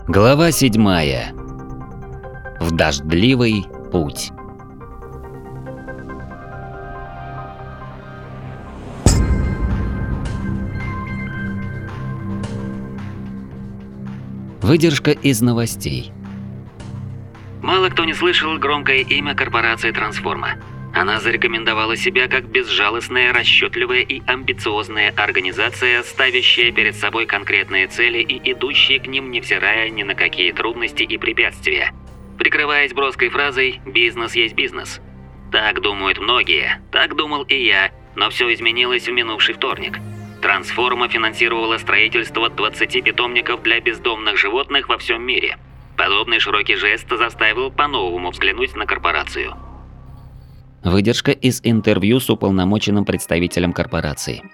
Глава 7. В дождливый путь. Выдержка из новостей. Мало кто не слышал громкое имя корпорации «Трансформа». Она зарекомендовала себя как безжалостная, расчетливая и амбициозная организация, ставящая перед собой конкретные цели и идущая к ним, невзирая ни на какие трудности и препятствия. Прикрываясь броской фразой «бизнес есть бизнес». Так думают многие, так думал и я, но все изменилось в минувший вторник. Трансформа финансировала строительство 20 питомников для бездомных животных во всем мире. Подобный широкий жест заставил по-новому взглянуть на корпорацию. Выдержка из интервью с уполномоченным представителем корпорации.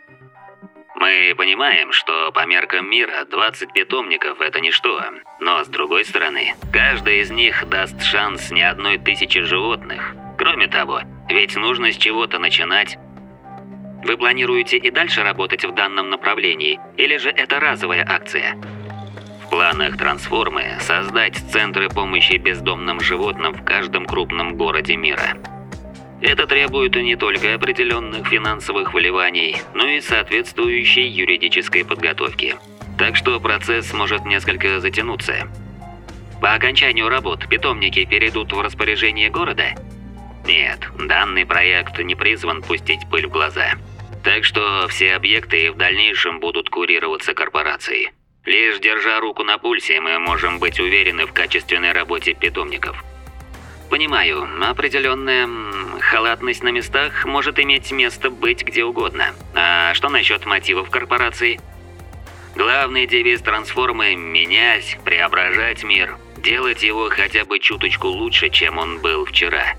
Мы понимаем, что по меркам мира 20 питомников – это ничто. Но с другой стороны, каждый из них даст шанс не одной тысячи животных. Кроме того, ведь нужно с чего-то начинать. Вы планируете и дальше работать в данном направлении, или же это разовая акция? В планах Трансформы создать центры помощи бездомным животным в каждом крупном городе мира. Это требует не только определенных финансовых вливаний, но и соответствующей юридической подготовки. Так что процесс может несколько затянуться. По окончанию работ питомники перейдут в распоряжение города? Нет, данный проект не призван пустить пыль в глаза. Так что все объекты в дальнейшем будут курироваться корпорацией. Лишь держа руку на пульсе, мы можем быть уверены в качественной работе питомников. Понимаю, определенная халатность на местах может иметь место быть где угодно. А что насчет мотивов корпорации? Главный девиз Трансформы – менять, преображать мир, делать его хотя бы чуточку лучше, чем он был вчера.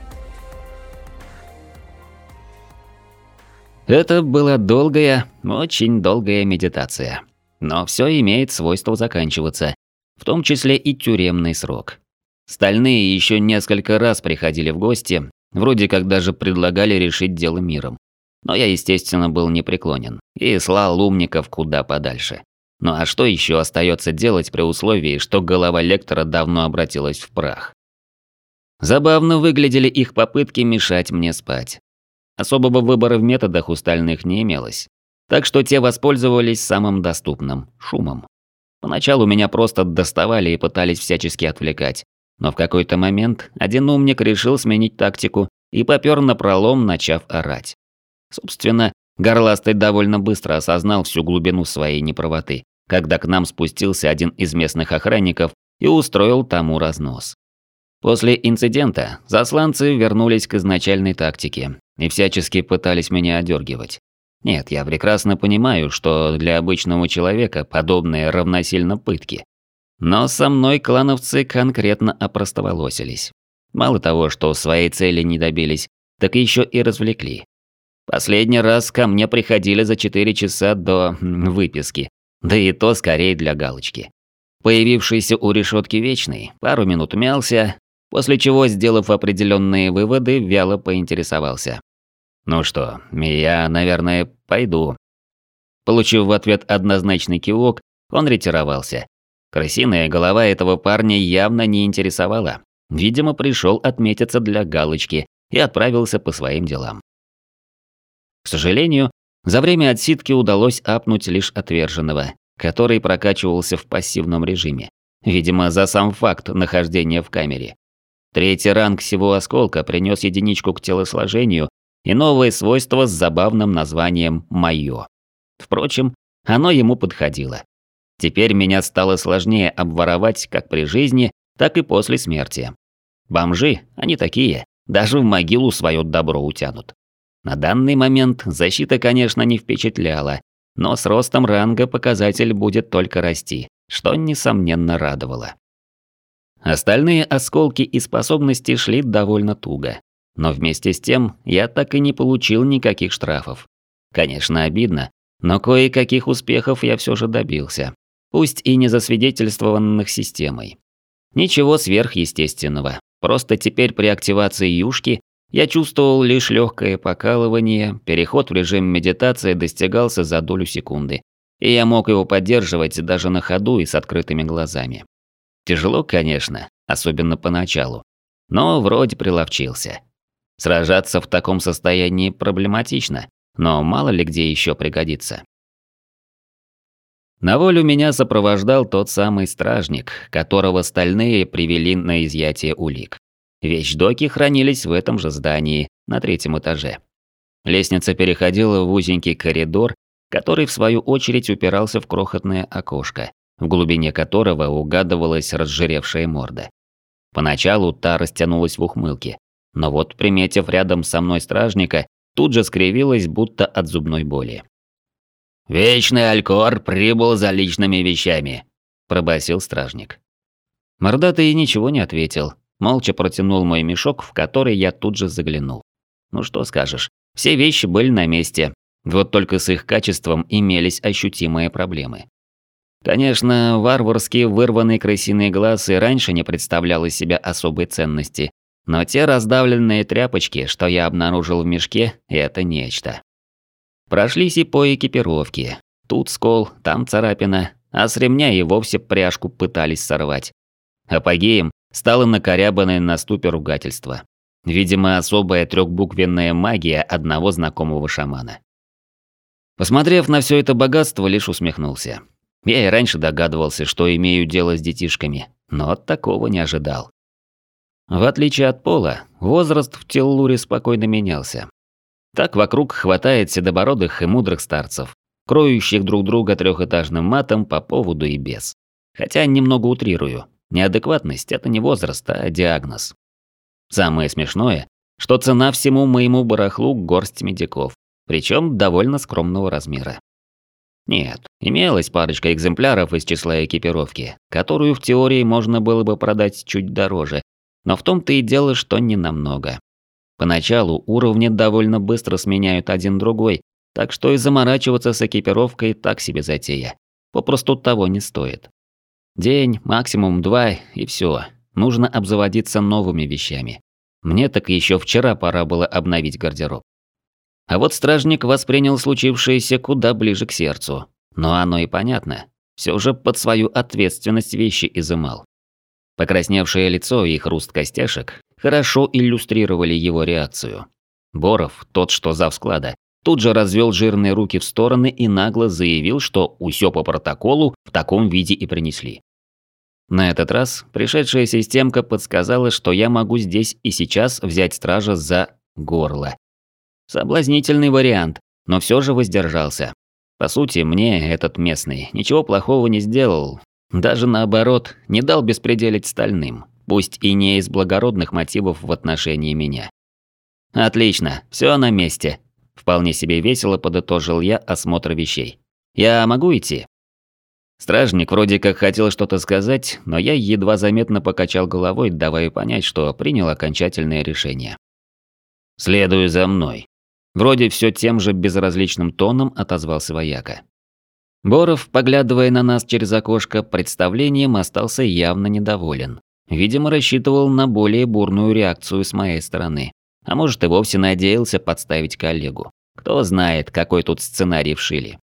Это была долгая, очень долгая медитация. Но все имеет свойство заканчиваться, в том числе и тюремный срок. Стальные еще несколько раз приходили в гости, вроде как даже предлагали решить дело миром. Но я, естественно, был непреклонен и слал умников куда подальше. Ну а что еще остается делать при условии, что голова лектора давно обратилась в прах? Забавно выглядели их попытки мешать мне спать. Особого выбора в методах у стальных не имелось. Так что те воспользовались самым доступным – шумом. Поначалу меня просто доставали и пытались всячески отвлекать. Но в какой-то момент один умник решил сменить тактику и попёр напролом, начав орать. Собственно, горластый довольно быстро осознал всю глубину своей неправоты, когда к нам спустился один из местных охранников и устроил тому разнос. После инцидента засланцы вернулись к изначальной тактике и всячески пытались меня одергивать. Нет, я прекрасно понимаю, что для обычного человека подобное равносильно пытке. Но со мной клановцы конкретно опростоволосились. Мало того, что своей цели не добились, так еще и развлекли. Последний раз ко мне приходили за 4 часа до выписки, да и то скорее для галочки. Появившийся у решетки Вечный пару минут мялся, после чего, сделав определенные выводы, вяло поинтересовался. «Ну что, я, наверное, пойду». Получив в ответ однозначный кивок, он ретировался. Крысиная голова этого парня явно не интересовала. Видимо, пришел отметиться для галочки и отправился по своим делам. К сожалению, за время отсидки удалось апнуть лишь отверженного, который прокачивался в пассивном режиме. Видимо, за сам факт нахождения в камере. 3-й ранг всего осколка принес единичку к телосложению и новое свойство с забавным названием «Моё». Впрочем, оно ему подходило. Теперь меня стало сложнее обворовать как при жизни, так и после смерти. Бомжи, они такие, даже в могилу свое добро утянут. На данный момент защита, конечно, не впечатляла, но с ростом ранга показатель будет только расти, что несомненно радовало. Остальные осколки и способности шли довольно туго. Но вместе с тем я так и не получил никаких штрафов. Конечно, обидно, но кое-каких успехов я все же добился. Пусть и не засвидетельствованных системой. Ничего сверхъестественного. Просто теперь при активации юшки я чувствовал лишь легкое покалывание, переход в режим медитации достигался за долю секунды, и я мог его поддерживать даже на ходу и с открытыми глазами. Тяжело, конечно, особенно поначалу, но вроде приловчился. Сражаться в таком состоянии проблематично, но мало ли где еще пригодится. На волю меня сопровождал тот самый стражник, которого стальные привели на изъятие улик. Вещдоки хранились в этом же здании, на 3-м этаже. Лестница переходила в узенький коридор, который в свою очередь упирался в крохотное окошко, в глубине которого угадывалась разжиревшая морда. Поначалу та растянулась в ухмылке, но вот, приметив рядом со мной стражника, тут же скривилась, будто от зубной боли. «Вечный Алькор прибыл за личными вещами», – пробасил стражник. Мордатый ничего не ответил, молча протянул мой мешок, в который я тут же заглянул. Ну что скажешь, все вещи были на месте, вот только с их качеством имелись ощутимые проблемы. Конечно, варварски вырванный крысиный глаз и раньше не представлял из себя особой ценности, но те раздавленные тряпочки, что я обнаружил в мешке, это нечто. Прошлись и по экипировке. Тут скол, там царапина, а с ремня и вовсе пряжку пытались сорвать. Апогеем стало накорябанное на ступе ругательство. Видимо, особая трехбуквенная магия одного знакомого шамана. Посмотрев на все это богатство, лишь усмехнулся. Я и раньше догадывался, что имею дело с детишками, но от такого не ожидал. В отличие от пола, возраст в Теллуре спокойно менялся. Так вокруг хватает седобородых и мудрых старцев, кроющих друг друга трехэтажным матом по поводу и без. Хотя немного утрирую. Неадекватность – это не возраст, а диагноз. Самое смешное, что цена всему моему барахлу – горсть медиков, причем довольно скромного размера. Нет, имелась парочка экземпляров из числа экипировки, которую в теории можно было бы продать чуть дороже, но в том-то и дело, что не намного. Поначалу уровни довольно быстро сменяют один другой, так что и заморачиваться с экипировкой так себе затея. Попросту того не стоит. День, максимум 2 и все. Нужно обзаводиться новыми вещами. Мне так еще вчера пора было обновить гардероб. А вот стражник воспринял случившееся куда ближе к сердцу. Но оно и понятно. Все же под свою ответственность вещи изымал. Покрасневшее лицо и хруст костяшек хорошо иллюстрировали его реакцию. Боров, тот, что зав склада, тут же развел жирные руки в стороны и нагло заявил, что усё по протоколу в таком виде и принесли. На этот раз пришедшая системка подсказала, что я могу здесь и сейчас взять стража за горло. Соблазнительный вариант, но все же воздержался. По сути, мне этот местный ничего плохого не сделал. Даже наоборот, не дал беспределить стальным, пусть и не из благородных мотивов в отношении меня. Отлично, все на месте. Вполне себе весело подытожил я осмотр вещей. Я могу идти? Стражник вроде как хотел что-то сказать, но я едва заметно покачал головой, давая понять, что принял окончательное решение. «Следуй за мной». Вроде все тем же безразличным тоном отозвался вояка. Боров, поглядывая на нас через окошко, представлением остался явно недоволен. Видимо, рассчитывал на более бурную реакцию с моей стороны. А может, и вовсе надеялся подставить коллегу. Кто знает, какой тут сценарий вшили.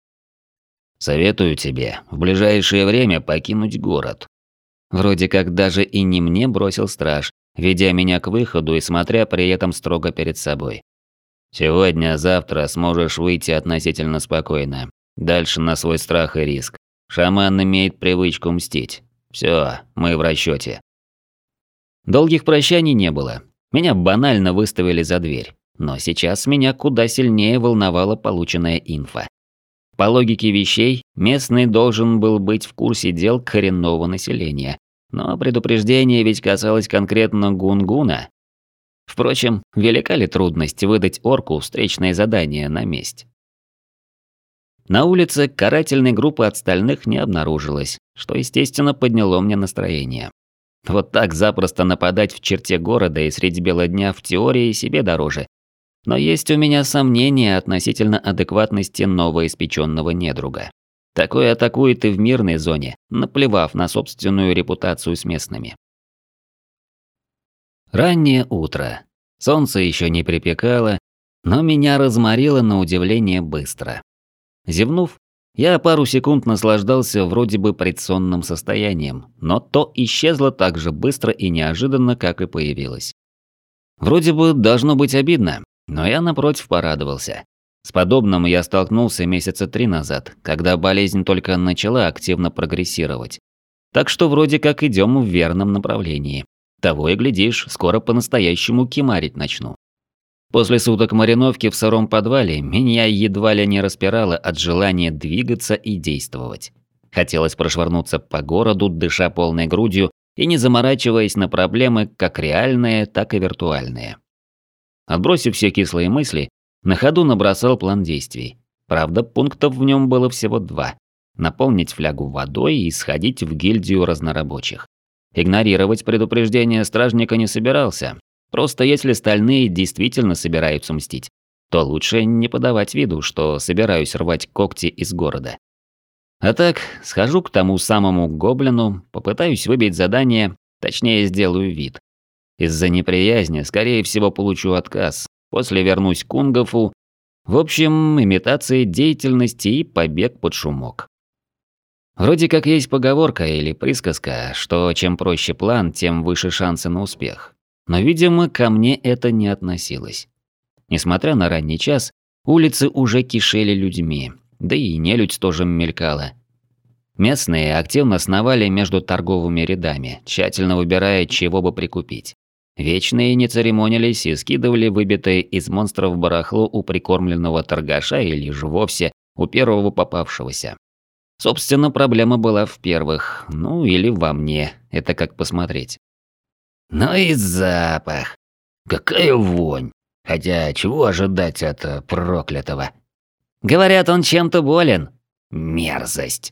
«Советую тебе в ближайшее время покинуть город». Вроде как даже и не мне бросил страж, ведя меня к выходу и смотря при этом строго перед собой. «Сегодня-завтра сможешь выйти относительно спокойно. Дальше на свой страх и риск. Шаман имеет привычку мстить. Все, мы в расчете». Долгих прощаний не было. Меня банально выставили за дверь. Но сейчас меня куда сильнее волновала полученная инфа. По логике вещей, местный должен был быть в курсе дел коренного населения. Но предупреждение ведь касалось конкретно Гунгуна. Впрочем, велика ли трудность выдать орку встречное задание на месть? На улице карательной группы от стальных не обнаружилось, что, естественно, подняло мне настроение. Вот так запросто нападать в черте города и средь бела дня в теории себе дороже. Но есть у меня сомнения относительно адекватности новоиспеченного недруга. Такое атакует и в мирной зоне, наплевав на собственную репутацию с местными. Раннее утро. Солнце еще не припекало, но меня разморило на удивление быстро. Зевнув, Я пару секунд наслаждался вроде бы предсонным состоянием, но то исчезло так же быстро и неожиданно, как и появилось. Вроде бы должно быть обидно, но я напротив порадовался. С подобным я столкнулся месяца 3 назад, когда болезнь только начала активно прогрессировать. Так что вроде как идем в верном направлении. Того и глядишь, скоро по-настоящему кимарить начну. После суток мариновки в сыром подвале меня едва ли не распирало от желания двигаться и действовать. Хотелось прошвырнуться по городу, дыша полной грудью и не заморачиваясь на проблемы как реальные, так и виртуальные. Отбросив все кислые мысли, на ходу набросал план действий. Правда, пунктов в нем было всего 2. Наполнить флягу водой и сходить в гильдию разнорабочих. Игнорировать предупреждение стражника не собирался. Просто если стальные действительно собираются мстить, то лучше не подавать виду, что собираюсь рвать когти из города. А так, схожу к тому самому гоблину, попытаюсь выбить задание, точнее сделаю вид. Из-за неприязни, скорее всего, получу отказ. После вернусь к Унгофу. В общем, имитация деятельности и побег под шумок. Вроде как есть поговорка или присказка, что чем проще план, тем выше шансы на успех. Но, видимо, ко мне это не относилось. Несмотря на ранний час, улицы уже кишели людьми, да и нелюдь тоже мелькала. Местные активно сновали между торговыми рядами, тщательно выбирая, чего бы прикупить. Вечные не церемонились и скидывали выбитые из монстров барахло у прикормленного торгаша или же вовсе у первого попавшегося. Собственно, проблема была в первых, ну или во мне, это как посмотреть. Ну и запах. Какая вонь. Хотя чего ожидать от проклятого? Говорят, он чем-то болен. Мерзость.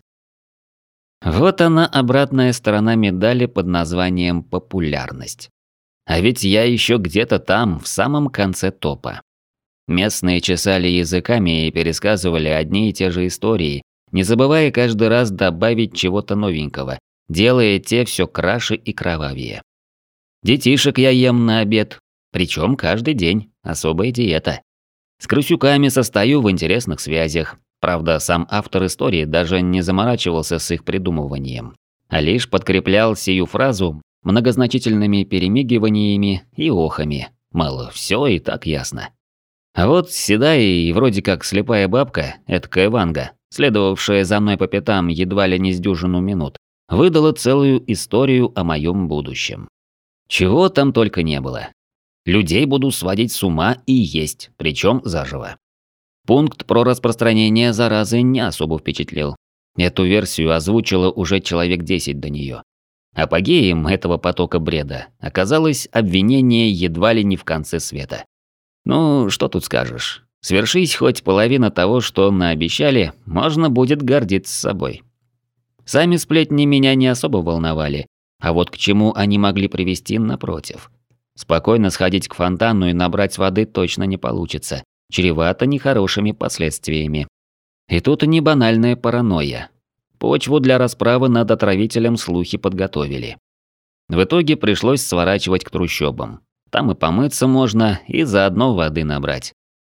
Вот она, обратная сторона медали под названием «популярность». А ведь я еще где-то там, в самом конце топа. Местные чесали языками и пересказывали одни и те же истории, не забывая каждый раз добавить чего-то новенького, делая те все краше и кровавее. Детишек я ем на обед, причем каждый день, особая диета. С крысюками состою в интересных связях. Правда, сам автор истории даже не заморачивался с их придумыванием, а лишь подкреплял сию фразу многозначительными перемигиваниями и охами. Мало, все и так ясно. А вот седая и вроде как слепая бабка, эдакая Ванга, следовавшая за мной по пятам едва ли не с дюжину минут, выдала целую историю о моем будущем. Чего там только не было. Людей буду сводить с ума и есть, причем заживо. Пункт про распространение заразы не особо впечатлил. Эту версию озвучило уже человек 10 до нее. Апогеем этого потока бреда оказалось обвинение едва ли не в конце света. Ну, что тут скажешь. Свершись хоть половина того, что наобещали, можно будет гордиться собой. Сами сплетни меня не особо волновали, а вот к чему они могли привести, напротив. Спокойно сходить к фонтану и набрать воды точно не получится, чревато нехорошими последствиями. И тут не банальная паранойя. Почву для расправы над отравителем слухи подготовили. В итоге пришлось сворачивать к трущобам. Там и помыться можно, и заодно воды набрать.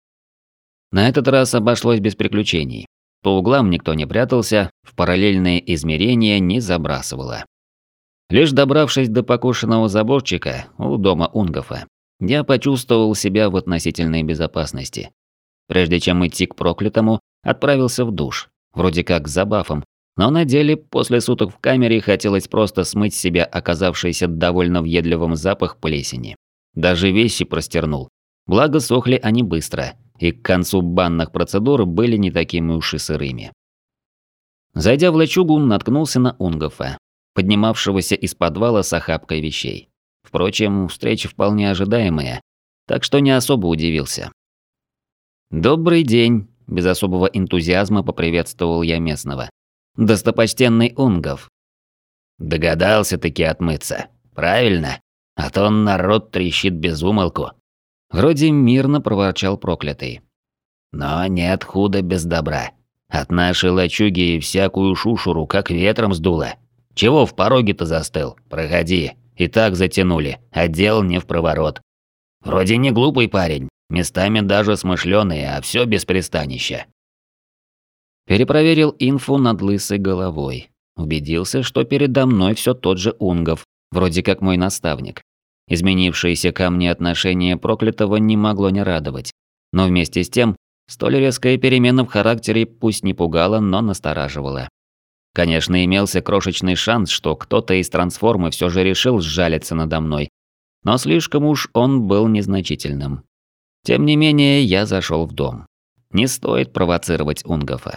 На этот раз обошлось без приключений. По углам никто не прятался, в параллельные измерения не забрасывало. Лишь добравшись до покошенного заборчика у дома Унгофа, я почувствовал себя в относительной безопасности. Прежде чем идти к проклятому, отправился в душ, вроде как с забафом, но на деле после суток в камере хотелось просто смыть с себя оказавшийся довольно въедливым запах плесени. Даже вещи простернул. Благо сохли они быстро, и к концу банных процедур были не такими уж и сырыми. Зайдя в лачугу, наткнулся на Унгофа, поднимавшегося из подвала с охапкой вещей. Впрочем, встреча вполне ожидаемая, так что не особо удивился. «Добрый день», – без особого энтузиазма поприветствовал я местного. «Достопочтенный Унгов». «Догадался-таки отмыться, правильно? А то народ трещит без умолку». Вроде мирно проворчал проклятый. «Но нет худа без добра. От нашей лачуги всякую шушуру как ветром сдуло. Чего в пороге-то застыл? Проходи. И так затянули, а дел не впроворот. Вроде не глупый парень, местами даже смышлёный, а все без пристанища». Перепроверил инфу над лысой головой. Убедился, что передо мной все тот же Унгов, вроде как мой наставник. Изменившееся ко мне отношение проклятого не могло не радовать. Но вместе с тем, столь резкая перемена в характере пусть не пугала, но настораживала. Конечно, имелся крошечный шанс, что кто-то из трансформы все же решил сжалиться надо мной, но слишком уж он был незначительным. Тем не менее, я зашел в дом. Не стоит провоцировать Унгофа.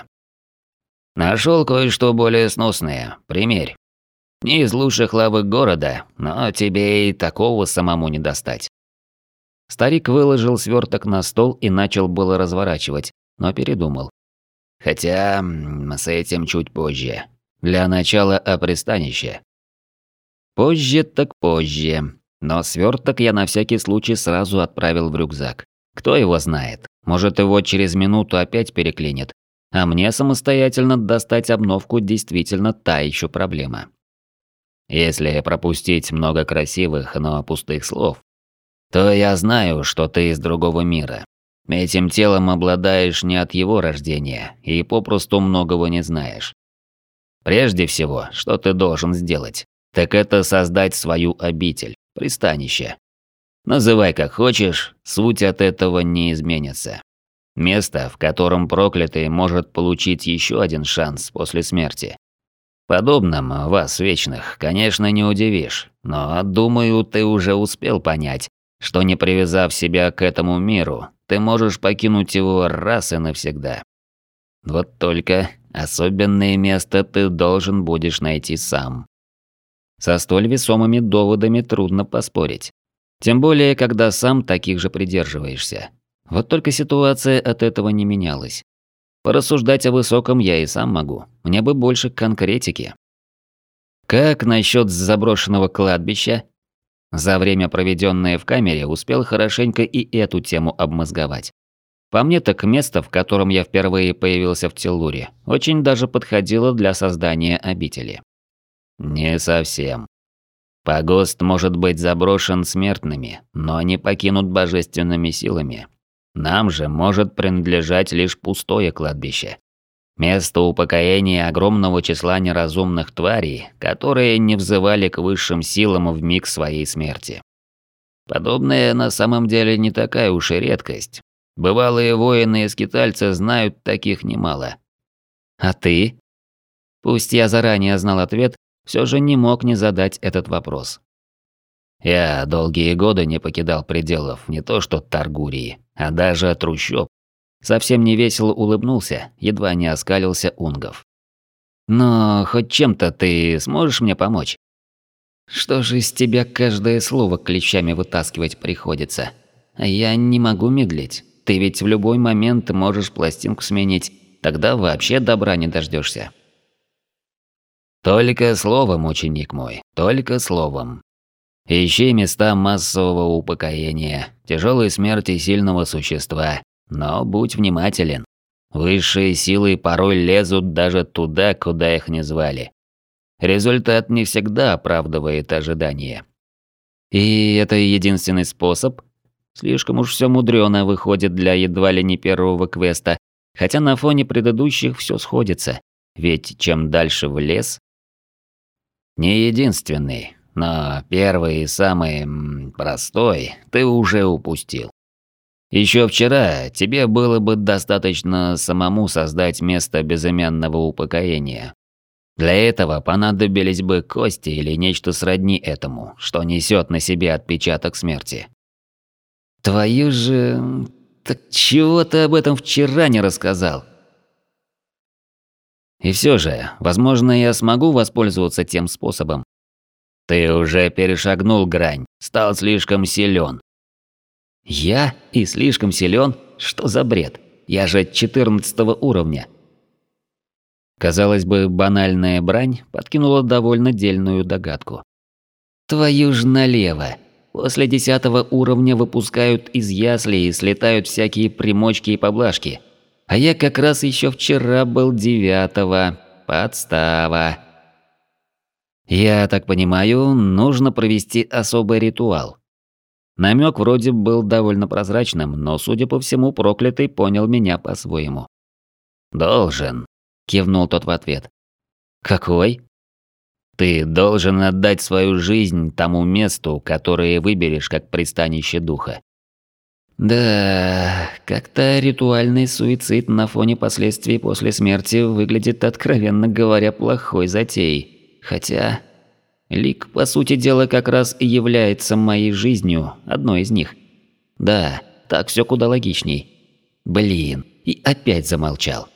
Нашел кое-что более сносное. Примерь. Не из лучших лавок города, но тебе и такого самому не достать. Старик выложил сверток на стол и начал было разворачивать, но передумал. Хотя с этим чуть позже. Для начала о пристанище. Позже так позже. Но сверток я на всякий случай сразу отправил в рюкзак. Кто его знает? Может, его через минуту опять переклинит. А мне самостоятельно достать обновку действительно та еще проблема. Если пропустить много красивых, но пустых слов, то я знаю, что ты из другого мира. Этим телом обладаешь не от его рождения и попросту многого не знаешь. Прежде всего, что ты должен сделать, так это создать свою обитель, пристанище. Называй как хочешь, суть от этого не изменится. Место, в котором проклятый может получить еще один шанс после смерти. Подобным вас, вечных, конечно, не удивишь, но, думаю, ты уже успел понять, что не привязав себя к этому миру, ты можешь покинуть его раз и навсегда. Вот только особенное место ты должен будешь найти сам. Со столь весомыми доводами трудно поспорить. Тем более, когда сам таких же придерживаешься. Вот только ситуация от этого не менялась. Порассуждать о высоком я и сам могу, мне бы больше конкретики. Как насчет заброшенного кладбища? За время, проведенное в камере, успел хорошенько и эту тему обмозговать. По мне так место, в котором я впервые появился в Теллуре, очень даже подходило для создания обители. Не совсем. Погост может быть заброшен смертными, но не покинут божественными силами. Нам же может принадлежать лишь пустое кладбище. Место упокоения огромного числа неразумных тварей, которые не взывали к высшим силам в миг своей смерти. Подобное на самом деле не такая уж и редкость. Бывалые воины и скитальцы знают таких немало. А ты? Пусть я заранее знал ответ, все же не мог не задать этот вопрос. Я долгие годы не покидал пределов не то что Таргурии, а даже трущоб. Совсем невесело улыбнулся, едва не оскалился Унгов. Но хоть чем-то ты сможешь мне помочь? Что же из тебя каждое слово клещами вытаскивать приходится? А я не могу медлить. Ты ведь в любой момент можешь пластинку сменить, тогда вообще добра не дождешься. Только словом, ученик мой, только словом. Ищи места массового упокоения, тяжелой смерти сильного существа, но будь внимателен. Высшие силы порой лезут даже туда, куда их не звали. Результат не всегда оправдывает ожидания. И это единственный способ? Слишком уж все мудрёно выходит для едва ли не первого квеста, хотя на фоне предыдущих все сходится. Ведь чем дальше в лес... Не единственный, но первый и самый простой ты уже упустил. Еще вчера тебе было бы достаточно самому создать место безымянного упокоения. Для этого понадобились бы кости или нечто сродни этому, что несет на себе отпечаток смерти. Твою же... Так чего ты об этом вчера не рассказал? И все же, возможно, я смогу воспользоваться тем способом. Ты уже перешагнул грань, стал слишком силен. Я и слишком силен? Что за бред? Я же 14-го уровня. Казалось бы, банальная брань подкинула довольно дельную догадку. Твою ж налево. После 10-го уровня выпускают из яслей и слетают всякие примочки и поблажки. А я как раз еще вчера был 9-го. Подстава. Я так понимаю, нужно провести особый ритуал. Намек вроде был довольно прозрачным, но, судя по всему, проклятый понял меня по-своему. Должен. кивнул тот в ответ. Какой? Ты должен отдать свою жизнь тому месту, которое выберешь как пристанище духа. Да, как-то ритуальный суицид на фоне последствий после смерти выглядит, откровенно говоря, плохой затеей. Хотя Лик, по сути дела, как раз и является моей жизнью, одной из них. Да, так все куда логичней. Блин, и опять замолчал.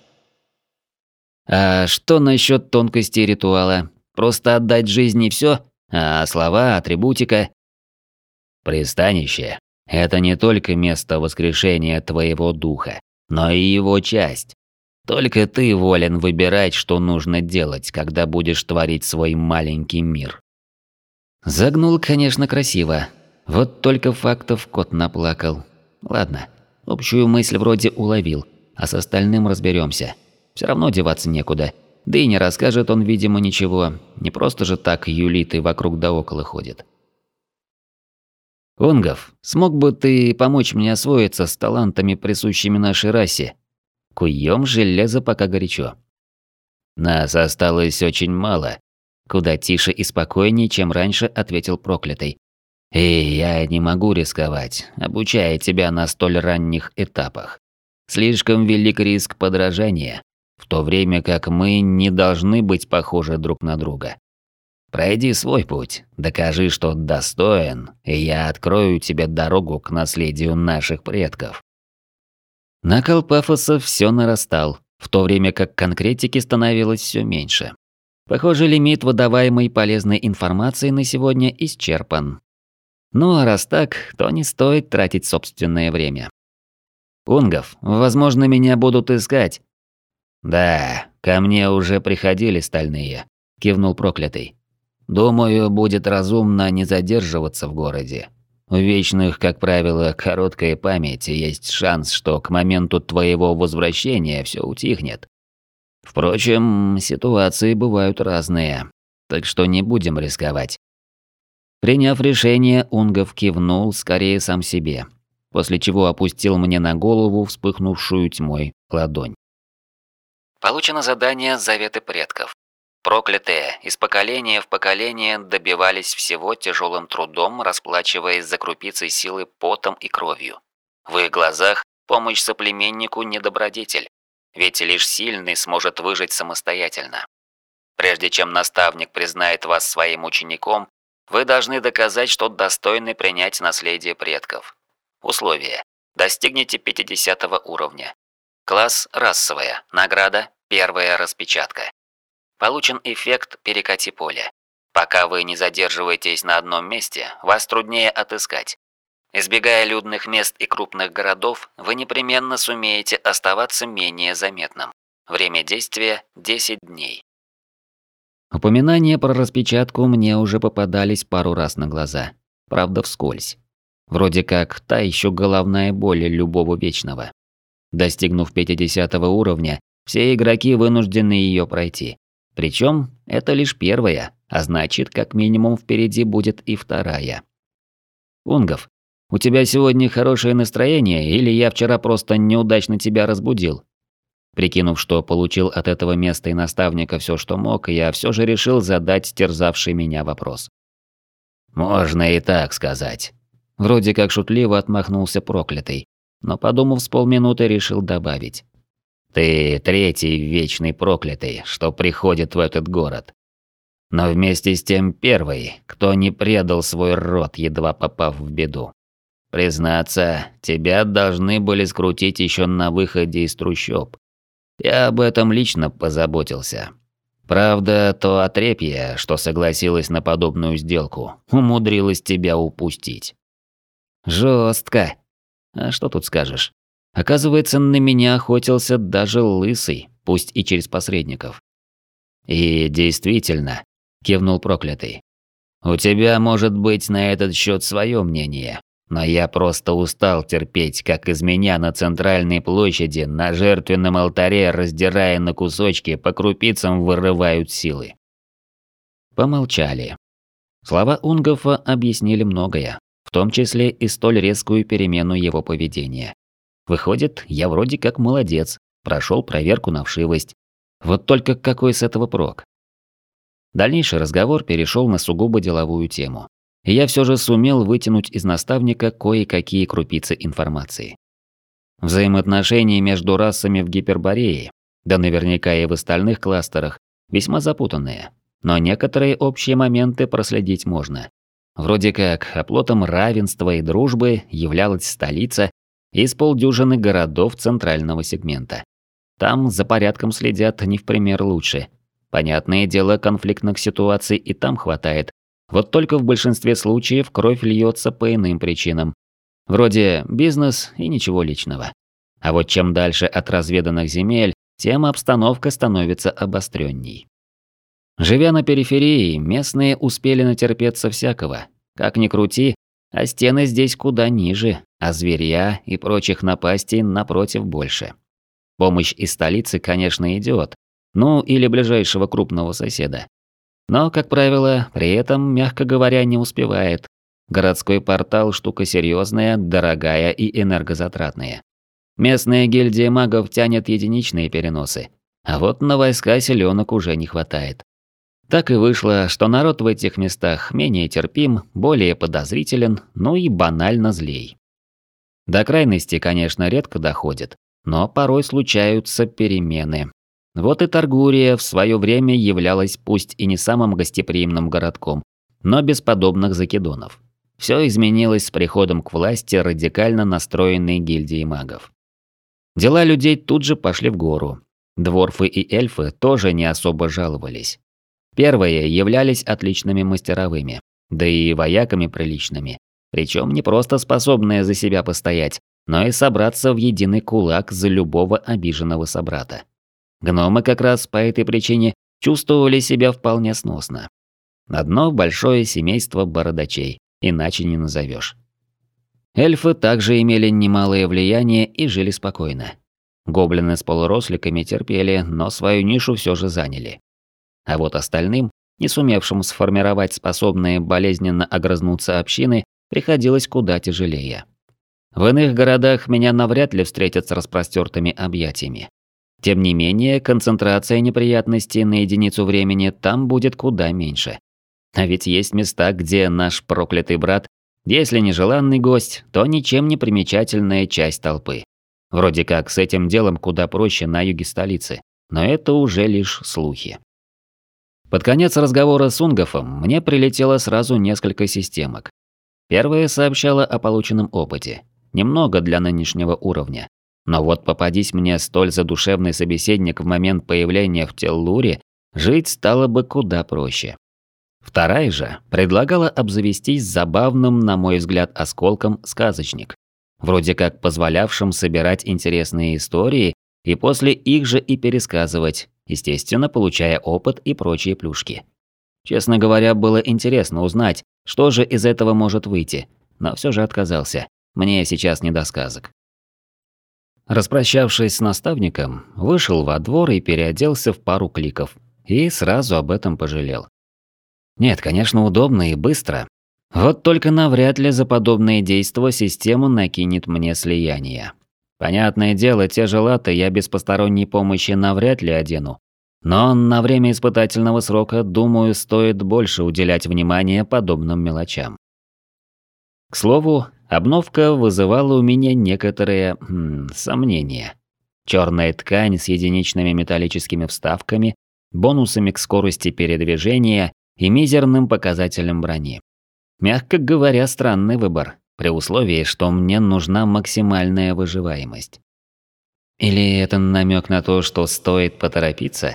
А что насчет тонкости ритуала? Просто отдать жизнь и все? А слова, атрибутика? Пристанище – это не только место воскрешения твоего духа, но и его часть. Только ты волен выбирать, что нужно делать, когда будешь творить свой маленький мир. Загнул, конечно, красиво. Вот только фактов кот наплакал. Ладно, общую мысль вроде уловил, а с остальным разберемся. Все равно деваться некуда. Да и не расскажет он, видимо, ничего. Не просто же так юлит и вокруг да около ходит. Унгов, смог бы ты помочь мне освоиться с талантами, присущими нашей расе? Куем железо пока горячо. Нас осталось очень мало. Куда тише и спокойнее, чем раньше, ответил проклятый. И я не могу рисковать, обучая тебя на столь ранних этапах. Слишком велик риск подражания, в то время как мы не должны быть похожи друг на друга. Пройди свой путь, докажи, что достоин, и я открою тебе дорогу к наследию наших предков. Накал пафоса все нарастал, в то время как конкретики становилось все меньше. Похоже, лимит выдаваемой полезной информации на сегодня исчерпан. Ну а раз так, то не стоит тратить собственное время. Унгов, возможно, меня будут искать. Да, ко мне уже приходили стальные, кивнул проклятый. Думаю, будет разумно не задерживаться в городе. У вечных, как правило, короткая память, и есть шанс, что к моменту твоего возвращения все утихнет. Впрочем, ситуации бывают разные, так что не будем рисковать. Приняв решение, Унгов кивнул скорее сам себе, после чего опустил мне на голову вспыхнувшую тьмой ладонь. Получено задание «Заветы предков». Проклятые из поколения в поколение добивались всего тяжелым трудом, расплачиваясь за крупицы силы потом и кровью. В их глазах помощь соплеменнику не добродетель, ведь лишь сильный сможет выжить самостоятельно. Прежде чем наставник признает вас своим учеником, вы должны доказать, что достойны принять наследие предков. Условия. Достигните 50 уровня. Класс расовая. Награда первая распечатка. Получен эффект «Перекати поле». Пока вы не задерживаетесь на одном месте, вас труднее отыскать. Избегая людных мест и крупных городов, вы непременно сумеете оставаться менее заметным. Время действия – 10 дней. Упоминания про распечатку мне уже попадались пару раз на глаза. Правда, вскользь. Вроде как та еще головная боль любого вечного. Достигнув 50 уровня, все игроки вынуждены ее пройти. Причем это лишь первая, а значит, как минимум впереди будет и вторая. Унгов, у тебя сегодня хорошее настроение, или я вчера просто неудачно тебя разбудил? Прикинув, что получил от этого места и наставника все, что мог, я все же решил задать терзавший меня вопрос. Можно и так сказать. Вроде как шутливо отмахнулся проклятый, но, подумав с полминуты, решил добавить. Ты третий вечный проклятый, что приходит в этот город. Но вместе с тем первый, кто не предал свой род, едва попав в беду. Признаться, тебя должны были скрутить еще на выходе из трущоб. Я об этом лично позаботился. Правда, то отрепье, что согласилась на подобную сделку, умудрилась тебя упустить. Жестко. А что тут скажешь? Оказывается, на меня охотился даже лысый, пусть и через посредников. И действительно, кивнул проклятый. У тебя может быть на этот счет свое мнение, но я просто устал терпеть, как из меня на центральной площади на жертвенном алтаре, раздирая на кусочки, по крупицам вырывают силы. Помолчали. Слова Унгофа объяснили многое, в том числе и столь резкую перемену его поведения. Выходит, я вроде как молодец, прошел проверку на вшивость. Вот только какой с этого прок? Дальнейший разговор перешел на сугубо деловую тему. И я все же сумел вытянуть из наставника кое-какие крупицы информации. Взаимоотношения между расами в Гиперборее, да наверняка и в остальных кластерах, весьма запутанные. Но некоторые общие моменты проследить можно. Вроде как оплотом равенства и дружбы являлась столица из полдюжины городов центрального сегмента. Там за порядком следят не в пример лучше. Понятное дело, конфликтных ситуаций и там хватает. Вот только в большинстве случаев кровь льется по иным причинам. Вроде бизнес и ничего личного. А вот чем дальше от разведанных земель, тем обстановка становится обостренней. Живя на периферии, местные успели натерпеться всякого. Как ни крути, а стены здесь куда ниже, а зверья и прочих напастей напротив больше. Помощь из столицы, конечно, идет. Ну, или ближайшего крупного соседа. Но, как правило, при этом, мягко говоря, не успевает. Городской портал – штука серьезная, дорогая и энергозатратная. Местная гильдия магов тянет единичные переносы. А вот на войска селенок уже не хватает. Так и вышло, что народ в этих местах менее терпим, более подозрителен, ну и банально злей. До крайности, конечно, редко доходит, но порой случаются перемены. Вот и Таргурия в свое время являлась пусть и не самым гостеприимным городком, но без подобных закидонов. Все изменилось с приходом к власти радикально настроенной гильдии магов. Дела людей тут же пошли в гору. Дворфы и эльфы тоже не особо жаловались. Первые являлись отличными мастеровыми, да и вояками приличными, причем не просто способные за себя постоять, но и собраться в единый кулак за любого обиженного собрата. Гномы как раз по этой причине чувствовали себя вполне сносно. Одно большое семейство бородачей, иначе не назовешь. Эльфы также имели немалое влияние и жили спокойно. Гоблины с полуросликами терпели, но свою нишу все же заняли. А вот остальным, не сумевшим сформировать способные болезненно огрызнуться общины, приходилось куда тяжелее. В иных городах меня навряд ли встретят с распростертыми объятиями. Тем не менее, концентрация неприятностей на единицу времени там будет куда меньше. А ведь есть места, где наш проклятый брат, если не желанный гость, то ничем не примечательная часть толпы. Вроде как с этим делом куда проще на юге столицы, но это уже лишь слухи. Под конец разговора с Унгофом мне прилетело сразу несколько системок. Первая сообщала о полученном опыте. Немного для нынешнего уровня. Но вот попадись мне столь задушевный собеседник в момент появления в Теллуре, жить стало бы куда проще. Вторая же предлагала обзавестись забавным, на мой взгляд, осколком сказочник, вроде как позволявшим собирать интересные истории и после их же и пересказывать, естественно, получая опыт и прочие плюшки. Честно говоря, было интересно узнать, что же из этого может выйти, но все же отказался. Мне сейчас не до сказок. Распрощавшись с наставником, вышел во двор и переоделся в пару кликов. И сразу об этом пожалел. Нет, конечно, удобно и быстро. Вот только навряд ли за подобные действия система накинет мне слияние. Понятное дело, те же латы я без посторонней помощи навряд ли одену. Но на время испытательного срока, думаю, стоит больше уделять внимание подобным мелочам. К слову, обновка вызывала у меня некоторые сомнения. Черная ткань с единичными металлическими вставками, бонусами к скорости передвижения и мизерным показателем брони. Мягко говоря, странный выбор, при условии, что мне нужна максимальная выживаемость. Или это намек на то, что стоит поторопиться?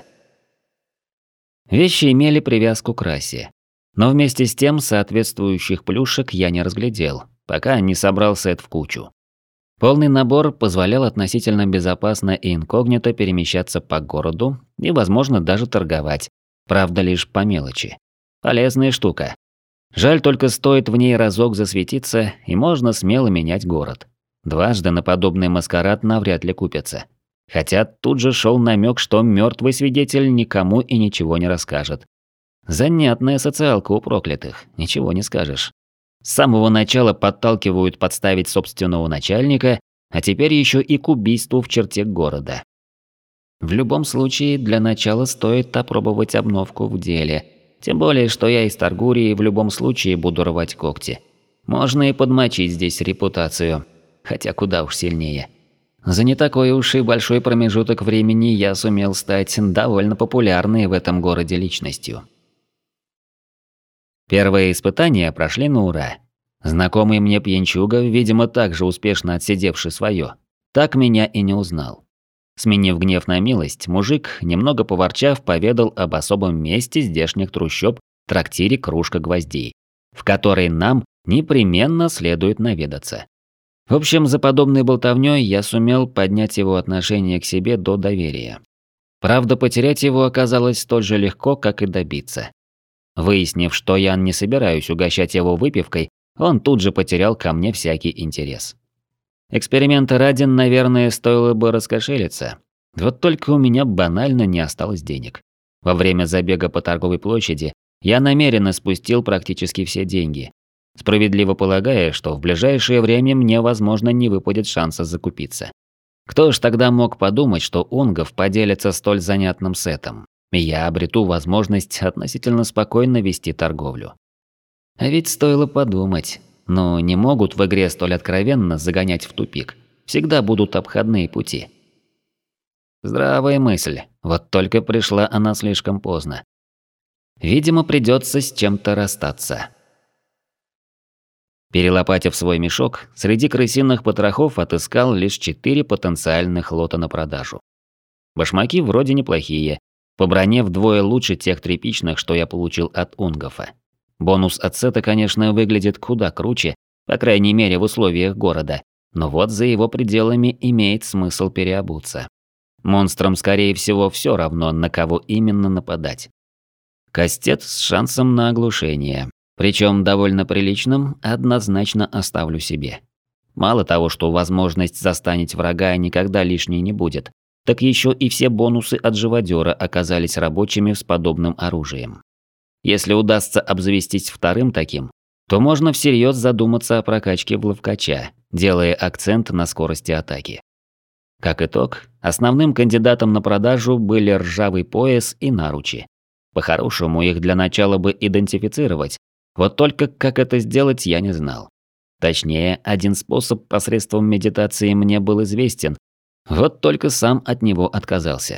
Вещи имели привязку к расе. Но вместе с тем соответствующих плюшек я не разглядел, пока не собрал сет в кучу. Полный набор позволял относительно безопасно и инкогнито перемещаться по городу и, возможно, даже торговать, правда, лишь по мелочи. Полезная штука. Жаль, только стоит в ней разок засветиться, и можно смело менять город. Дважды на подобный маскарад навряд ли купятся. Хотя тут же шел намек, что мертвый свидетель никому и ничего не расскажет. Занятная социалка у проклятых, ничего не скажешь. С самого начала подталкивают подставить собственного начальника, а теперь еще и к убийству в черте города. В любом случае, для начала стоит опробовать обновку в деле. Тем более, что я из Таргурии в любом случае буду рвать когти. Можно и подмочить здесь репутацию. Хотя куда уж сильнее. За не такой уж и большой промежуток времени я сумел стать довольно популярной в этом городе личностью. Первые испытания прошли на ура. Знакомый мне пьянчуга, видимо, также успешно отсидевший свое, так меня и не узнал. Сменив гнев на милость, мужик, немного поворчав, поведал об особом месте здешних трущоб – трактире «Кружка гвоздей», в которой нам непременно следует наведаться. В общем, за подобной болтовнёй я сумел поднять его отношение к себе до доверия. Правда, потерять его оказалось столь же легко, как и добиться. Выяснив, что я не собираюсь угощать его выпивкой, он тут же потерял ко мне всякий интерес. Эксперимента ради, наверное, стоило бы раскошелиться. Вот только у меня банально не осталось денег. Во время забега по торговой площади я намеренно спустил практически все деньги, справедливо полагая, что в ближайшее время мне, возможно, не выпадет шанса закупиться. Кто ж тогда мог подумать, что Унгов поделится столь занятным сетом, и я обрету возможность относительно спокойно вести торговлю. А ведь стоило подумать. Но не могут в игре столь откровенно загонять в тупик. Всегда будут обходные пути. Здравая мысль, вот только пришла она слишком поздно. Видимо, придется с чем-то расстаться. Перелопатив свой мешок, среди крысиных потрохов отыскал лишь 4 потенциальных лота на продажу. Башмаки вроде неплохие, по броне вдвое лучше тех тряпичных, что я получил от Унгофа. Бонус от сета, конечно, выглядит куда круче, по крайней мере в условиях города, но вот за его пределами имеет смысл переобуться. Монстрам, скорее всего, все равно, на кого именно нападать. Кастет с шансом на оглушение, причем довольно приличным, однозначно оставлю себе. Мало того, что возможность застанить врага никогда лишней не будет, так еще и все бонусы от живодера оказались рабочими с подобным оружием. Если удастся обзавестись вторым таким, то можно всерьез задуматься о прокачке Влавкача, делая акцент на скорости атаки. Как итог, основным кандидатом на продажу были ржавый пояс и наручи. По-хорошему, их для начала бы идентифицировать, вот только как это сделать я не знал. Точнее, один способ посредством медитации мне был известен, вот только сам от него отказался.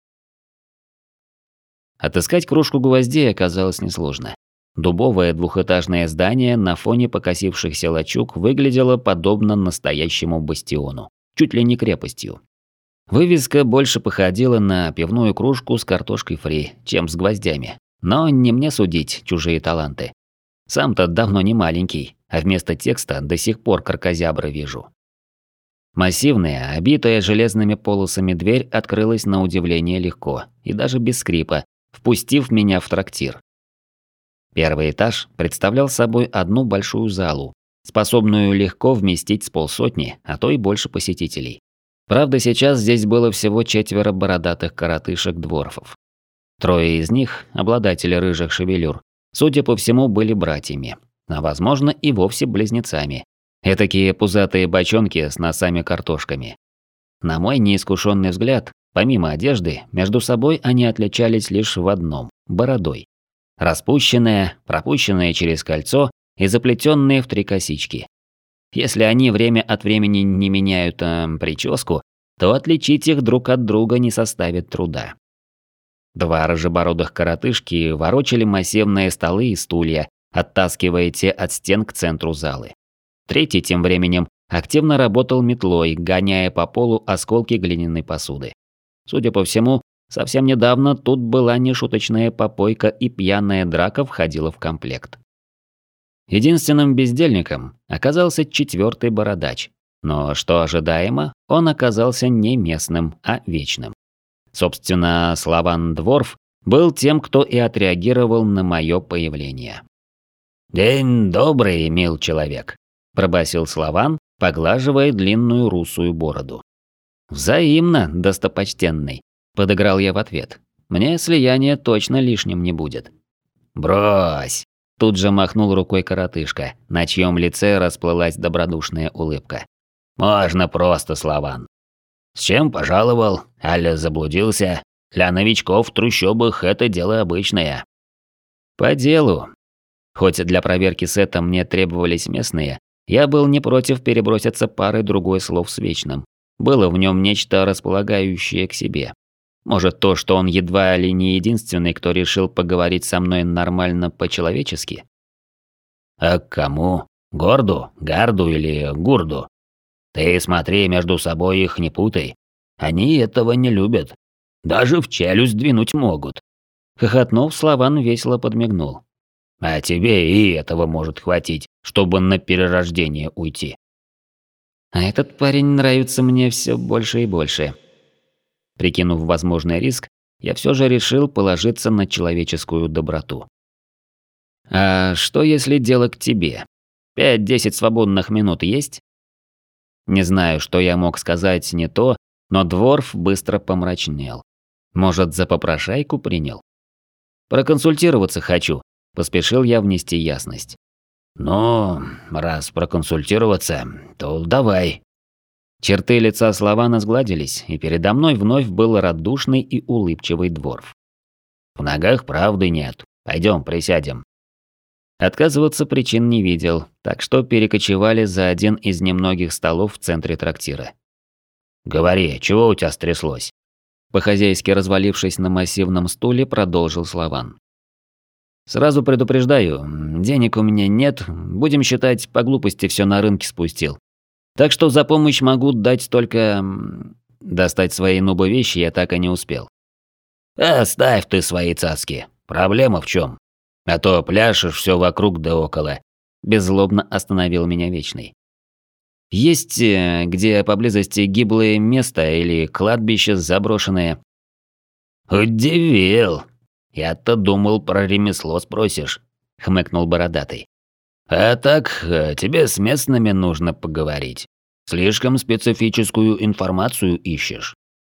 Отыскать кружку гвоздей оказалось несложно. Дубовое двухэтажное здание на фоне покосившихся лачуг выглядело подобно настоящему бастиону, чуть ли не крепостью. Вывеска больше походила на пивную кружку с картошкой фри, чем с гвоздями. Но не мне судить чужие таланты. Сам-то давно не маленький, а вместо текста до сих пор кракозябры вижу. Массивная, обитая железными полосами дверь открылась на удивление легко и даже без скрипа, впустив меня в трактир. Первый этаж представлял собой одну большую залу, способную легко вместить с полсотни, а то и больше посетителей. Правда, сейчас здесь было всего 4 бородатых коротышек-дворфов. 3 из них, обладатели рыжих шевелюр, судя по всему, были братьями, а возможно и вовсе близнецами. Этакие пузатые бочонки с носами-картошками. На мой неискушенный взгляд, помимо одежды, между собой они отличались лишь в одном – бородой. Распущенная, пропущенная через кольцо и заплетенные в 3 косички. Если они время от времени не меняют прическу, то отличить их друг от друга не составит труда. 2 рыжебородых коротышки ворочали массивные столы и стулья, оттаскивая те от стен к центру залы. 3-й тем временем активно работал метлой, гоняя по полу осколки глиняной посуды. Судя по всему, совсем недавно тут была нешуточная попойка и пьяная драка входила в комплект. Единственным бездельником оказался 4-й бородач, но, что ожидаемо, он оказался не местным, а вечным. Собственно, Славан Дворф был тем, кто и отреагировал на мое появление. «День добрый, мил человек», – пробасил Славан, поглаживая длинную русую бороду. «Взаимно, достопочтенный», – подыграл я в ответ. «Мне слияние точно лишним не будет». «Брось!» – тут же махнул рукой коротышка, на чьем лице расплылась добродушная улыбка. «Можно просто, Славан». С чем пожаловал? Аля заблудился? Для новичков в трущобах это дело обычное. По делу. Хоть для проверки сета мне требовались местные, я был не против переброситься парой-другой слов с Вечным. Было в нем нечто располагающее к себе. Может, то, что он едва ли не единственный, кто решил поговорить со мной нормально по-человечески? А к кому? Горду, Гарду или Гурду? Ты смотри, между собой их не путай. Они этого не любят. Даже в челюсть двинуть могут. Хохотнув, Славан весело подмигнул. А тебе и этого может хватить, чтобы на перерождение уйти. А этот парень нравится мне все больше и больше. Прикинув возможный риск, я все же решил положиться на человеческую доброту. А что если дело к тебе? 5-10 свободных минут есть? Не знаю, что я мог сказать не то, но Дворф быстро помрачнел. Может, за попрошайку принял? Проконсультироваться хочу, поспешил я внести ясность. Ну, раз проконсультироваться, то давай. Черты лица Славана сгладились, и передо мной вновь был радушный и улыбчивый Дворф. В ногах правды нет. Пойдем, присядем. Отказываться причин не видел, так что перекочевали за один из немногих столов в центре трактира. «Говори, чего у тебя стряслось?» По-хозяйски развалившись на массивном стуле, продолжил Славан. «Сразу предупреждаю, денег у меня нет, будем считать, по глупости все на рынке спустил. Так что за помощь могу дать только... Достать свои нубы вещи я так и не успел». «Оставь ты свои цаски, проблема в чем? А то пляшешь все вокруг да около», – беззлобно остановил меня Вечный. «Есть где поблизости гиблое место или кладбище заброшенное?» «Удивил. Я-то думал, про ремесло спросишь», – хмыкнул Бородатый. «А так, тебе с местными нужно поговорить. Слишком специфическую информацию ищешь».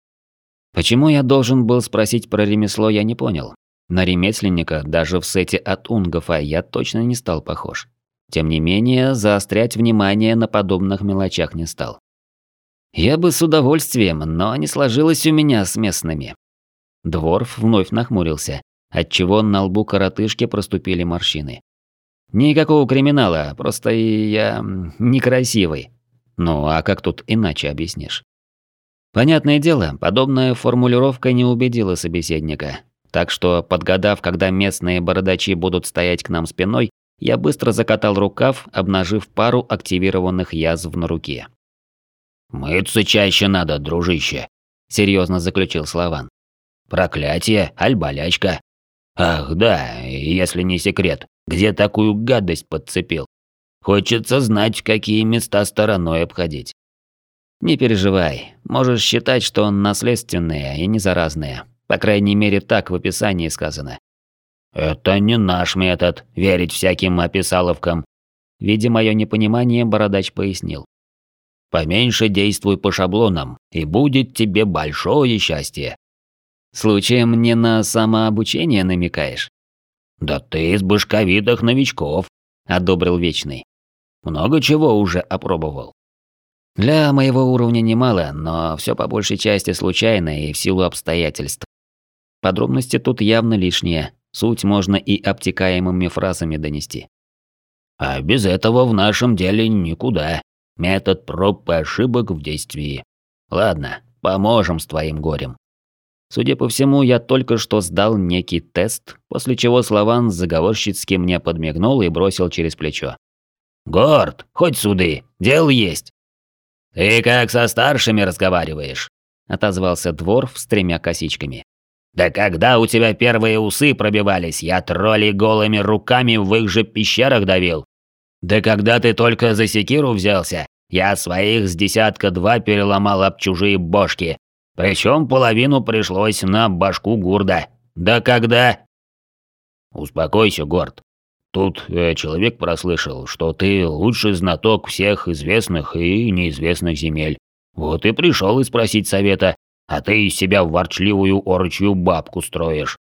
Почему я должен был спросить про ремесло, я не понял. На ремесленника даже в сете от Унгофа я точно не стал похож. Тем не менее, заострять внимание на подобных мелочах не стал. Я бы с удовольствием, но не сложилось у меня с местными. Дворф вновь нахмурился, отчего на лбу коротышки проступили морщины. Никакого криминала, просто я некрасивый. Ну, а как тут иначе объяснишь? Понятное дело, подобная формулировка не убедила собеседника. Так что, подгадав, когда местные бородачи будут стоять к нам спиной, я быстро закатал рукав, обнажив пару активированных язв на руке. «Мыться чаще надо, дружище», – серьезно заключил Славан. «Проклятие, аль болячка. Ах да, если не секрет, где такую гадость подцепил? Хочется знать, какие места стороной обходить». «Не переживай, можешь считать, что он наследственные и не заразные. По крайней мере, так в описании сказано». «Это не наш метод, верить всяким описаловкам», – видя мое непонимание, Бородач пояснил. «Поменьше действуй по шаблонам, и будет тебе большое счастье». «Случаем не на самообучение намекаешь?» «Да ты из башковитых новичков», – одобрил Вечный. «Много чего уже опробовал». «Для моего уровня немало, но все по большей части случайно и в силу обстоятельств. Подробности тут явно лишние, суть можно и обтекаемыми фразами донести». «А без этого в нашем деле никуда. Метод проб и ошибок в действии. Ладно, поможем с твоим горем». Судя по всему, я только что сдал некий тест, после чего Славан заговорщицки мне подмигнул и бросил через плечо. «Горд, хоть суды, дел есть». «Ты как со старшими разговариваешь?» – отозвался Дворф с 3 косичками. «Да когда у тебя первые усы пробивались, я троллей голыми руками в их же пещерах давил. Да когда ты только за секиру взялся, я своих с 10-2 переломал об чужие бошки. Причем половину пришлось на башку Гурда. Да когда...» «Успокойся, Горд. Тут человек прослышал, что ты лучший знаток всех известных и неизвестных земель. Вот и пришел и спросить совета, а ты из себя ворчливую орочью бабку строишь».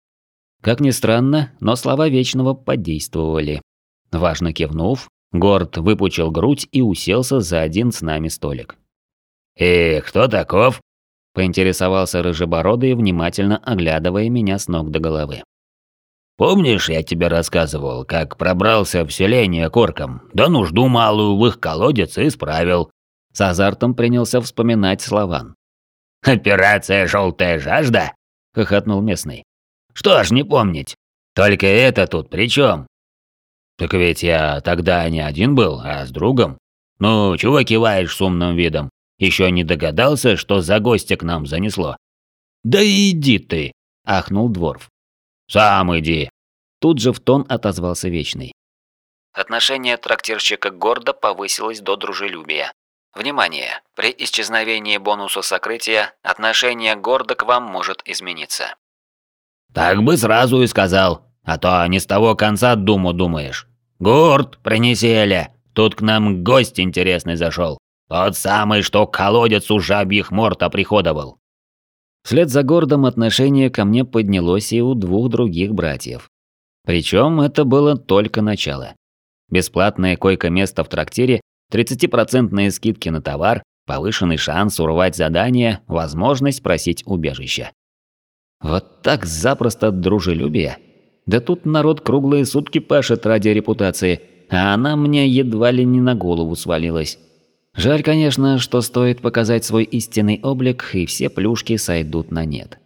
Как ни странно, но слова Вечного подействовали. Важно кивнув, Горд выпучил грудь и уселся за один с нами столик. «И кто таков?» – поинтересовался рыжебородый, внимательно оглядывая меня с ног до головы. «Помнишь, я тебе рассказывал, как пробрался в селение к оркам, да нужду малую в их колодец и исправил?» С азартом принялся вспоминать Слован. «Операция «Желтая жажда»?» – хохотнул местный. «Что ж не помнить? Только это тут при чем?» «Так ведь я тогда не один был, а с другом. Ну, чего киваешь с умным видом? Еще не догадался, что за гостя к нам занесло?» «Да иди ты!» – ахнул Дворф. «Сам иди!» – тут же в тон отозвался Вечный. Отношение трактирщика к Гордо повысилось до дружелюбия. Внимание! При исчезновении бонуса сокрытия отношение Гордо к вам может измениться. «Так бы сразу и сказал, а то не с того конца думу думаешь. Горд, принеси Эля, тут к нам гость интересный зашел. Тот самый, что к колодецу жабьих морд оприходовал». Вслед за Гордом отношение ко мне поднялось и у двух других братьев. Причем это было только начало. Бесплатное койко-место в трактире, 30% скидки на товар, повышенный шанс урвать задание, возможность просить убежища. Вот так запросто дружелюбие. Да тут народ круглые сутки пашет ради репутации, а она мне едва ли не на голову свалилась. Жаль, конечно, что стоит показать свой истинный облик, и все плюшки сойдут на нет.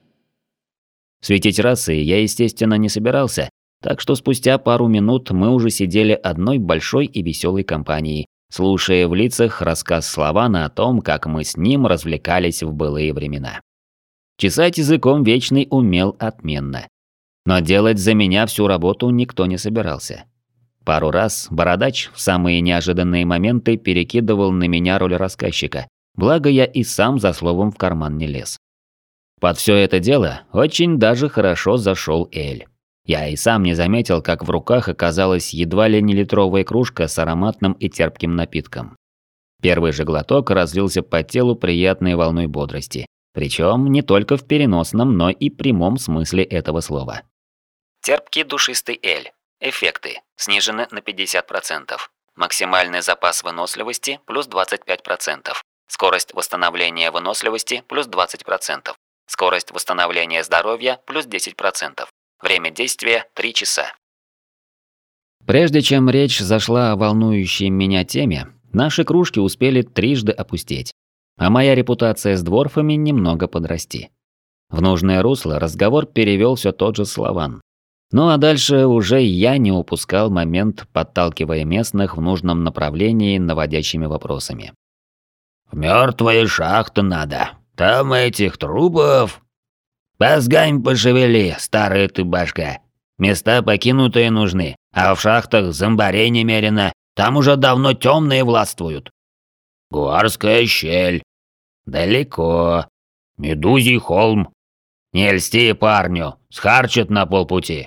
Светить расы я, естественно, не собирался, так что спустя пару минут мы уже сидели одной большой и веселой компанией, слушая в лицах рассказ Слована о том, как мы с ним развлекались в былые времена. Чесать языком Вечный умел отменно. Но делать за меня всю работу никто не собирался. Пару раз Бородач в самые неожиданные моменты перекидывал на меня роль рассказчика, благо я и сам за словом в карман не лез. Под все это дело очень даже хорошо зашел Эль. Я и сам не заметил, как в руках оказалась едва ли не литровая кружка с ароматным и терпким напитком. Первый же глоток разлился по телу приятной волной бодрости. Причем не только в переносном, но и прямом смысле этого слова. Терпкий душистый эль. Эффекты снижены на 50%. Максимальный запас выносливости плюс 25%. Скорость восстановления выносливости плюс 20%. Скорость восстановления здоровья плюс 10%. Время действия 3 часа. Прежде чем речь зашла о волнующей меня теме, наши кружки успели трижды опустеть, а моя репутация с дворфами немного подрасти. В нужное русло разговор перевел все тот же Слован. Ну а дальше уже я не упускал момент, подталкивая местных в нужном направлении наводящими вопросами. «В мертвые шахты надо. Там этих трупов...» «Мозгами пошевели, старая ты башка. Места покинутые нужны, а в шахтах зомбарей немерено. Там уже давно темные властвуют». «Гуарская щель». «Далеко. Медузий холм». «Не льсти парню, схарчит на полпути».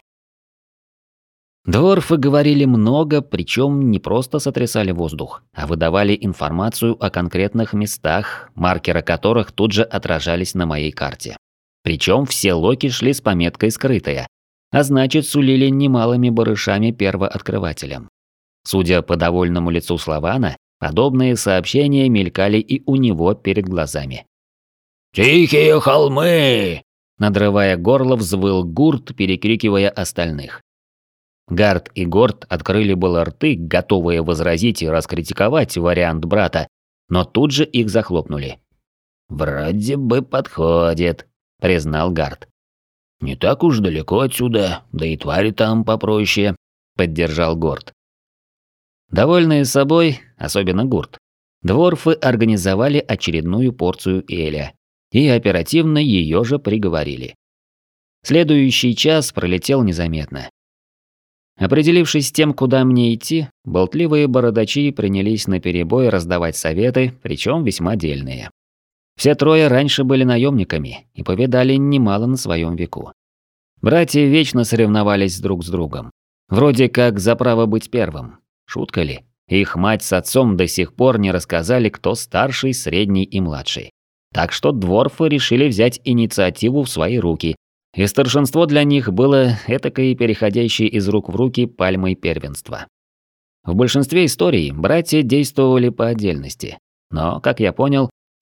Дворфы говорили много, причем не просто сотрясали воздух, а выдавали информацию о конкретных местах, маркеры которых тут же отражались на моей карте. Причем все локи шли с пометкой «скрытая», а значит сулили немалыми барышами первооткрывателям. Судя по довольному лицу Слована, подобные сообщения мелькали и у него перед глазами. «Тихие холмы!» Надрывая горло, взвыл Гурт, перекрикивая остальных. Гард и Горд открыли было рты, готовые возразить и раскритиковать вариант брата, но тут же их захлопнули. «Вроде бы подходит», — признал Гард. «Не так уж далеко отсюда, да и твари там попроще», — поддержал Горд. Довольные собой, особенно Гурт, дворфы организовали очередную порцию эля и оперативно ее же приговорили. Следующий час пролетел незаметно. Определившись с тем, куда мне идти, болтливые бородачи принялись наперебой раздавать советы, причем весьма дельные. Все трое раньше были наемниками и повидали немало на своем веку. Братья вечно соревновались друг с другом. Вроде как за право быть первым. Шутка ли? Их мать с отцом до сих пор не рассказали, кто старший, средний и младший. Так что дворфы решили взять инициативу в свои руки, и старшинство для них было этакой переходящей из рук в руки пальмой первенства. В большинстве историй братья действовали по отдельности, но, как я понял,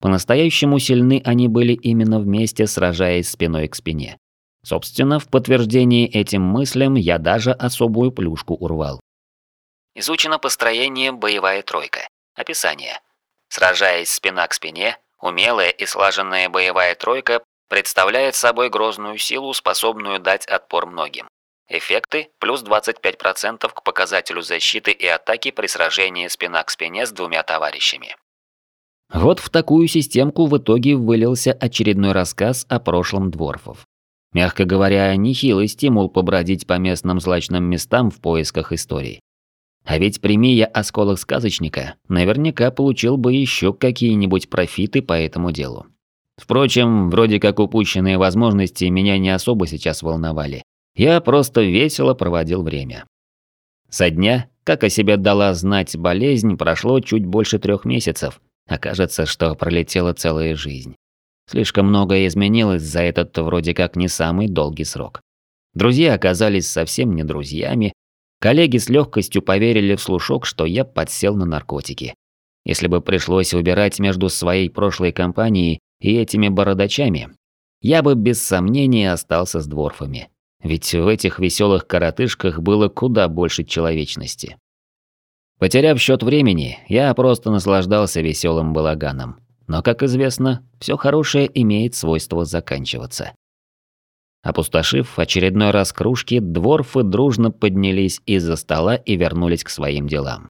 По-настоящему сильны они были именно вместе, сражаясь спиной к спине. Собственно, в подтверждении этим мыслям я даже особую плюшку урвал. Изучено построение «Боевая тройка». Описание. Сражаясь спина к спине, умелая и слаженная боевая тройка представляет собой грозную силу, способную дать отпор многим. Эффекты – плюс 25% к показателю защиты и атаки при сражении спина к спине с двумя товарищами. Вот в такую системку в итоге вылился очередной рассказ о прошлом дворфов. Мягко говоря, нехилый стимул побродить по местным злачным местам в поисках историй. А ведь прими я осколок сказочника, наверняка получил бы еще какие-нибудь профиты по этому делу. Впрочем, вроде как упущенные возможности меня не особо сейчас волновали. Я просто весело проводил время. Со дня, как о себе дала знать болезнь, прошло чуть больше 3 месяцев, а кажется, что пролетела целая жизнь. Слишком многое изменилось за этот вроде как не самый долгий срок. Друзья оказались совсем не друзьями, коллеги с легкостью поверили в слушок, что я подсел на наркотики. Если бы пришлось выбирать между своей прошлой компанией и этими бородачами, я бы без сомнения остался с дворфами. Ведь в этих веселых коротышках было куда больше человечности. Потеряв счет времени, я просто наслаждался веселым балаганом. Но, как известно, все хорошее имеет свойство заканчиваться. Опустошив очередной раз кружки, дворфы дружно поднялись из-за стола и вернулись к своим делам.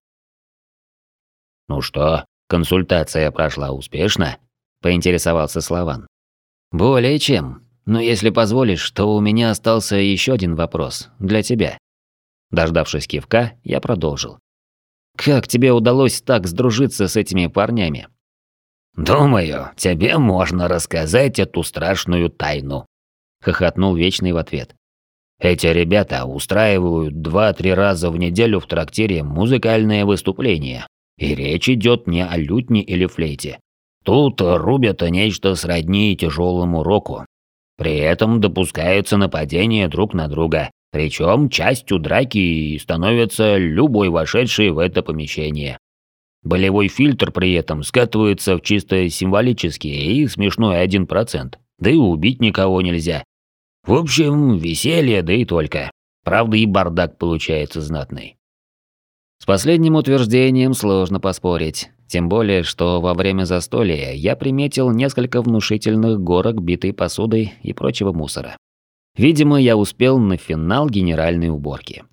«Ну что, консультация прошла успешно?» – поинтересовался Слован. «Более чем. Но если позволишь, то у меня остался еще один вопрос для тебя». Дождавшись кивка, я продолжил. «Как тебе удалось так сдружиться с этими парнями?» «Думаю, тебе можно рассказать эту страшную тайну», – хохотнул Вечный в ответ. «Эти ребята устраивают 2-3 раза в неделю в трактире музыкальные выступления, и речь идет не о лютне или флейте. Тут рубят нечто сродни тяжелому року. При этом допускаются нападения друг на друга, причем частью драки становится любой вошедший в это помещение. Болевой фильтр при этом скатывается в чисто символический и смешной 1%, да и убить никого нельзя. В общем, веселье, да и только. Правда, и бардак получается знатный». С последним утверждением сложно поспорить. Тем более, что во время застолья я приметил несколько внушительных горок битой посуды и прочего мусора. Видимо, я успел на финал генеральной уборки.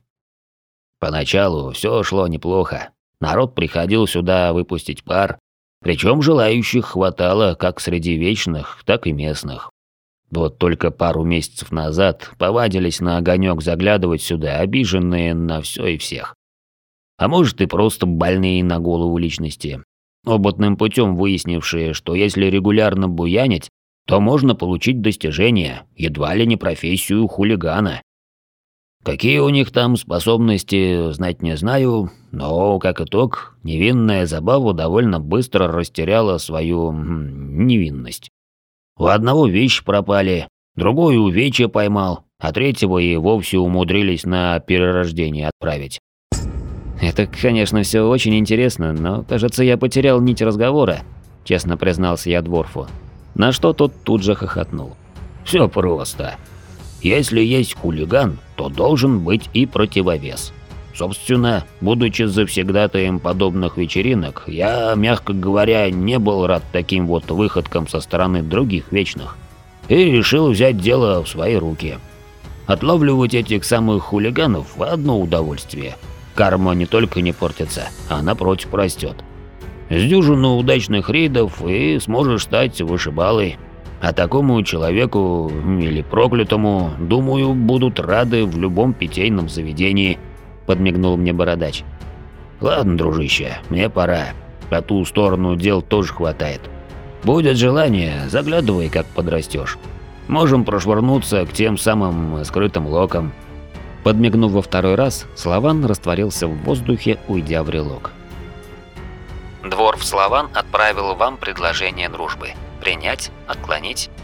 Поначалу все шло неплохо. Народ приходил сюда выпустить пар, причем желающих хватало как среди вечных, так и местных. Вот только пару месяцев назад повадились на огонек заглядывать сюда обиженные на все и всех. А может и просто больные на голову личности, опытным путем выяснившие, что если регулярно буянить, то можно получить достижение, едва ли не профессию хулигана. Какие у них там способности, знать не знаю, но, как итог, невинная забава довольно быстро растеряла свою невинность. У одного вещи пропали, другой увечья поймал, а третьего и вовсе умудрились на перерождение отправить. «Это, конечно, все очень интересно, но, кажется, я потерял нить разговора», – честно признался я дворфу. На что тот тут же хохотнул. «Все просто. Если есть хулиган, то должен быть и противовес. Собственно, будучи завсегдатаем подобных вечеринок, я, мягко говоря, не был рад таким вот выходкам со стороны других вечных. И решил взять дело в свои руки. Отлавливать этих самых хулиганов – одно удовольствие. Карма не только не портится, а напротив растет. С дюжину удачных рейдов и сможешь стать вышибалой. А такому человеку или проклятому, думаю, будут рады в любом питейном заведении», – подмигнул мне бородач. «Ладно, дружище, мне пора. По ту сторону дел тоже хватает. Будет желание, заглядывай, как подрастешь. Можем прошвырнуться к тем самым скрытым локам». Подмигнув во второй раз, Слован растворился в воздухе, уйдя в релок. Дворф Слован отправил вам предложение дружбы. Принять, отклонить.